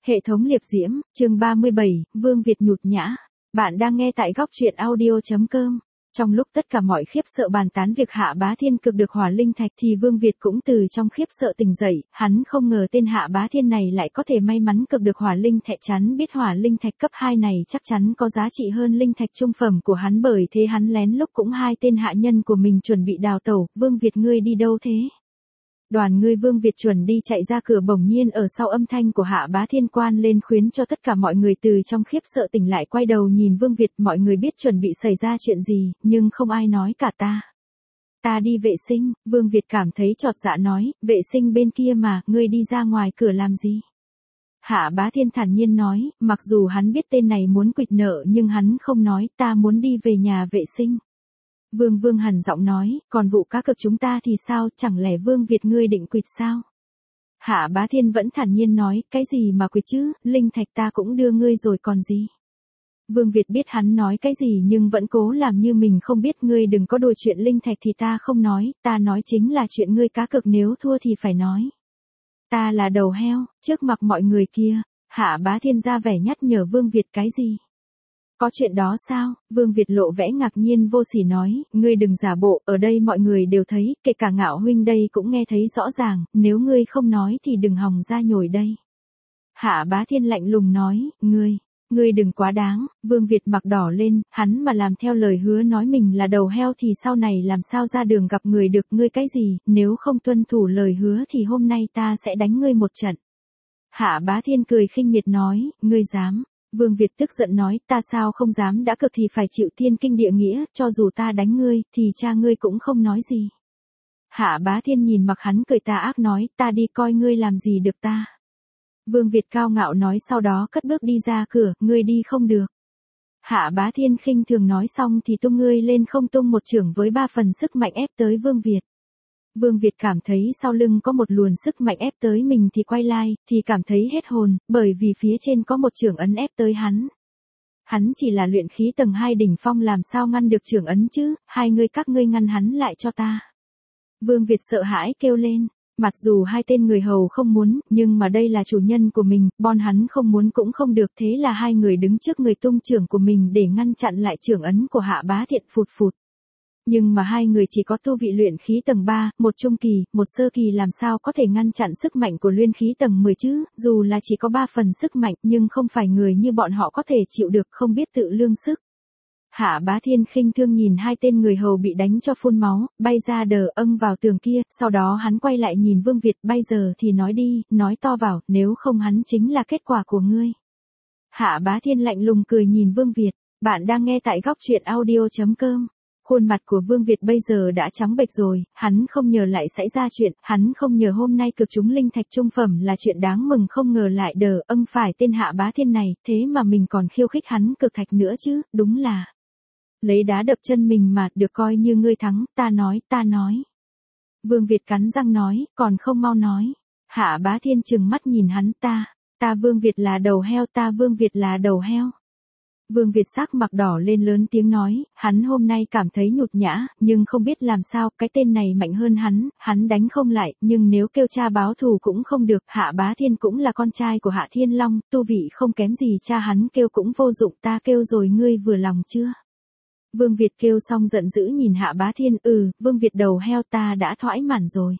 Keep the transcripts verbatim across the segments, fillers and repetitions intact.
Hệ thống liệp diễm, chương ba mươi bảy, Vương Việt nhụt nhã. Bạn đang nghe tại góc truyện audio chấm com. Trong lúc tất cả mọi khiếp sợ bàn tán việc Hạ Bá Thiên cực được hỏa linh thạch thì Vương Việt cũng từ trong khiếp sợ tỉnh dậy, hắn không ngờ tên Hạ Bá Thiên này lại có thể may mắn cực được hỏa linh thạch, chắn biết hỏa linh thạch cấp hai này chắc chắn có giá trị hơn linh thạch trung phẩm của hắn, bởi thế hắn lén lúc cũng hai tên hạ nhân của mình chuẩn bị đào tẩu. Vương Việt, ngươi đi đâu thế? Đoàn người Vương Việt chuẩn đi chạy ra cửa, bỗng nhiên ở sau âm thanh của Hạ Bá Thiên quan lên khiến cho tất cả mọi người từ trong khiếp sợ tỉnh lại, quay đầu nhìn Vương Việt. Mọi người biết chuẩn bị xảy ra chuyện gì, nhưng không ai nói cả. Ta. Ta đi vệ sinh. Vương Việt cảm thấy chột dạ nói, vệ sinh bên kia mà, ngươi đi ra ngoài cửa làm gì? Hạ Bá Thiên thản nhiên nói, mặc dù hắn biết tên này muốn quỵt nợ nhưng hắn không nói, ta muốn đi về nhà vệ sinh. Vương Vương hằn giọng nói, còn vụ cá cược chúng ta thì sao, chẳng lẽ Vương Việt ngươi định quỵt sao? Hạ Bá Thiên vẫn thản nhiên nói, cái gì mà quỵt chứ, linh thạch ta cũng đưa ngươi rồi còn gì. Vương Việt biết hắn nói cái gì nhưng vẫn cố làm như mình không biết. Ngươi đừng có đùa, chuyện linh thạch thì ta không nói, ta nói chính là chuyện ngươi cá cược, nếu thua thì phải nói. Ta là đầu heo, trước mặt mọi người kia. Hạ Bá Thiên ra vẻ nhắc nhở Vương Việt, cái gì? Có chuyện đó sao? Vương Việt lộ vẻ ngạc nhiên vô sỉ nói, ngươi đừng giả bộ, ở đây mọi người đều thấy, kể cả Ngạo huynh đây cũng nghe thấy rõ ràng, nếu ngươi không nói thì đừng hòng ra nhồi đây. Hạ Bá Thiên lạnh lùng nói, ngươi, ngươi đừng quá đáng. Vương Việt mặt đỏ lên, hắn mà làm theo lời hứa nói mình là đầu heo thì sau này làm sao ra đường gặp người được. Ngươi cái gì, nếu không tuân thủ lời hứa thì hôm nay ta sẽ đánh ngươi một trận. Hạ Bá Thiên cười khinh miệt nói, ngươi dám? Vương Việt tức giận nói, ta sao không dám, đã cực thì phải chịu thiên kinh địa nghĩa, cho dù ta đánh ngươi, thì cha ngươi cũng không nói gì. Hạ Bá Thiên nhìn mặt hắn cười tà ác nói, ta đi coi ngươi làm gì được ta. Vương Việt cao ngạo nói, sau đó cất bước đi ra cửa, ngươi đi không được. Hạ Bá Thiên khinh thường nói xong thì tung ngươi lên không, tung một chưởng với ba phần sức mạnh ép tới Vương Việt. Vương Việt cảm thấy sau lưng có một luồn sức mạnh ép tới mình thì quay lại, thì cảm thấy hết hồn, bởi vì phía trên có một chưởng ấn ép tới hắn. Hắn chỉ là luyện khí tầng hai đỉnh phong, làm sao ngăn được chưởng ấn chứ, hai người các ngươi ngăn hắn lại cho ta. Vương Việt sợ hãi kêu lên, mặc dù hai tên người hầu không muốn, nhưng mà đây là chủ nhân của mình, bọn hắn không muốn cũng không được, thế là hai người đứng trước người tung chưởng của mình để ngăn chặn lại chưởng ấn của Hạ Bá Thiện. Phụt phụt. Nhưng mà hai người chỉ có tu vị luyện khí tầng ba, một trung kỳ, một sơ kỳ, làm sao có thể ngăn chặn sức mạnh của luyện khí tầng mười chứ, dù là chỉ có ba phần sức mạnh nhưng không phải người như bọn họ có thể chịu được, không biết tự lương sức. Hạ Bá Thiên khinh thương nhìn hai tên người hầu bị đánh cho phun máu, bay ra đờ âng vào tường kia, sau đó hắn quay lại nhìn Vương Việt, bây giờ thì nói đi, nói to vào, nếu không hắn chính là kết quả của ngươi. Hạ Bá Thiên lạnh lùng cười nhìn Vương Việt, bạn đang nghe tại góc truyện audio chấm com. Khuôn mặt của Vương Việt bây giờ đã trắng bệch rồi, hắn không ngờ lại xảy ra chuyện, hắn không ngờ hôm nay cực trúng linh thạch trung phẩm là chuyện đáng mừng, không ngờ lại đờ âng phải tên Hạ Bá Thiên này, thế mà mình còn khiêu khích hắn cực thạch nữa chứ, đúng là lấy đá đập chân mình mà, được coi như ngươi thắng, ta nói, ta nói. Vương Việt cắn răng nói, còn không mau nói. Hạ Bá Thiên trừng mắt nhìn hắn, ta, ta Vương Việt là đầu heo, ta Vương Việt là đầu heo. Vương Việt sắc mặt đỏ lên lớn tiếng nói, hắn hôm nay cảm thấy nhụt nhã, nhưng không biết làm sao, cái tên này mạnh hơn hắn, hắn đánh không lại, nhưng nếu kêu cha báo thù cũng không được. Hạ Bá Thiên cũng là con trai của Hạ Thiên Long, tu vị không kém gì cha hắn, kêu cũng vô dụng, ta kêu rồi, ngươi vừa lòng chưa? Vương Việt kêu xong giận dữ nhìn Hạ Bá Thiên, ừ, Vương Việt đầu heo, ta đã thỏa mãn rồi.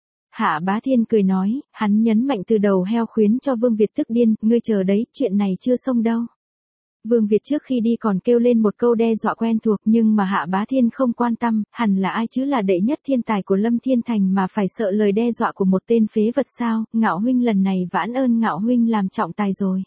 Hạ Bá Thiên cười nói, hắn nhấn mạnh từ đầu heo khiến cho Vương Việt tức điên, ngươi chờ đấy, chuyện này chưa xong đâu. Vương Việt trước khi đi còn kêu lên một câu đe dọa quen thuộc, nhưng mà Hạ Bá Thiên không quan tâm, hẳn là ai chứ, là đệ nhất thiên tài của Lâm Thiên Thành mà phải sợ lời đe dọa của một tên phế vật sao? Ngạo huynh lần này vãn ơn Ngạo huynh làm trọng tài rồi.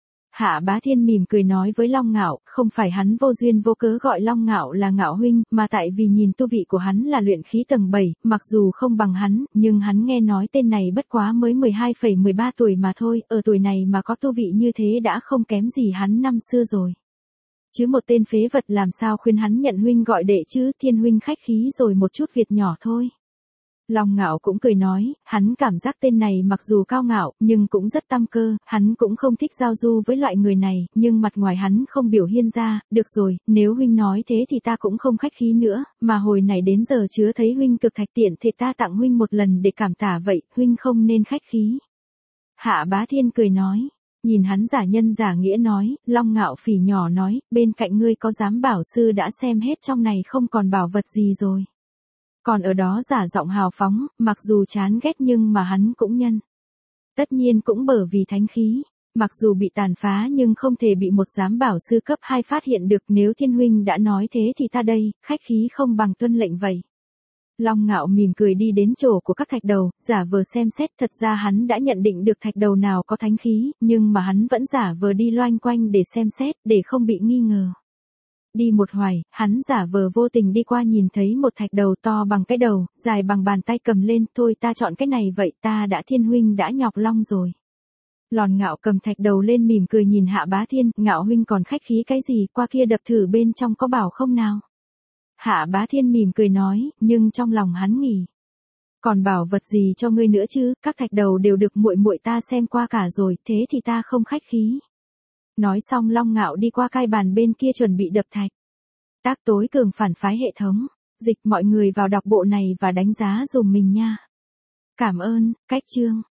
Hạ Bá Thiên mỉm cười nói với Long Ngạo, không phải hắn vô duyên vô cớ gọi Long Ngạo là Ngạo huynh, mà tại vì nhìn tu vị của hắn là luyện khí tầng bảy, mặc dù không bằng hắn, nhưng hắn nghe nói tên này bất quá mới mười hai phẩy mười ba tuổi mà thôi, ở tuổi này mà có tu vị như thế đã không kém gì hắn năm xưa rồi. Chứ một tên phế vật làm sao khuyên hắn nhận huynh gọi đệ chứ, Thiên huynh khách khí rồi một chút việc nhỏ thôi. Long Ngạo cũng cười nói, hắn cảm giác tên này mặc dù cao ngạo, nhưng cũng rất tam cơ, hắn cũng không thích giao du với loại người này, nhưng mặt ngoài hắn không biểu hiện ra. Được rồi, nếu huynh nói thế thì ta cũng không khách khí nữa, mà hồi này đến giờ chứa thấy huynh cực thạch tiện thì ta tặng huynh một lần để cảm tạ vậy, huynh không nên khách khí. Hạ Bá Thiên cười nói, Nhìn hắn giả nhân giả nghĩa nói, Long Ngạo phỉ nhỏ nói, bên cạnh ngươi có giám bảo sư đã xem hết trong này không còn bảo vật gì rồi. Còn ở đó giả giọng hào phóng, mặc dù chán ghét nhưng mà hắn cũng nhân. Tất nhiên cũng bởi vì thánh khí, mặc dù bị tàn phá nhưng không thể bị một giám bảo sư cấp hai phát hiện được, nếu thiên huynh đã nói thế thì ta đây, khách khí không bằng tuân lệnh vậy. Long Ngạo mỉm cười đi đến chỗ của các thạch đầu, giả vờ xem xét, thật ra hắn đã nhận định được thạch đầu nào có thánh khí, nhưng mà hắn vẫn giả vờ đi loanh quanh để xem xét, để không bị nghi ngờ. Đi một hoài, hắn giả vờ vô tình đi qua nhìn thấy một thạch đầu to bằng cái đầu, dài bằng bàn tay cầm lên, thôi ta chọn cái này vậy, ta đã thiên huynh đã nhọc long rồi. Lòn Ngạo cầm thạch đầu lên mỉm cười nhìn Hạ Bá Thiên, Ngạo huynh còn khách khí cái gì, qua kia đập thử bên trong có bảo không nào. Hạ Bá Thiên mỉm cười nói, nhưng trong lòng hắn nghĩ, còn bảo vật gì cho ngươi nữa chứ, các thạch đầu đều được muội muội ta xem qua cả rồi, thế thì ta không khách khí. Nói xong Long Ngạo đi qua cai bàn bên kia chuẩn bị đập thạch. Tác tối cường phản phái hệ thống, dịch mọi người vào đọc bộ này và đánh giá dùm mình nha. Cảm ơn, cách chương.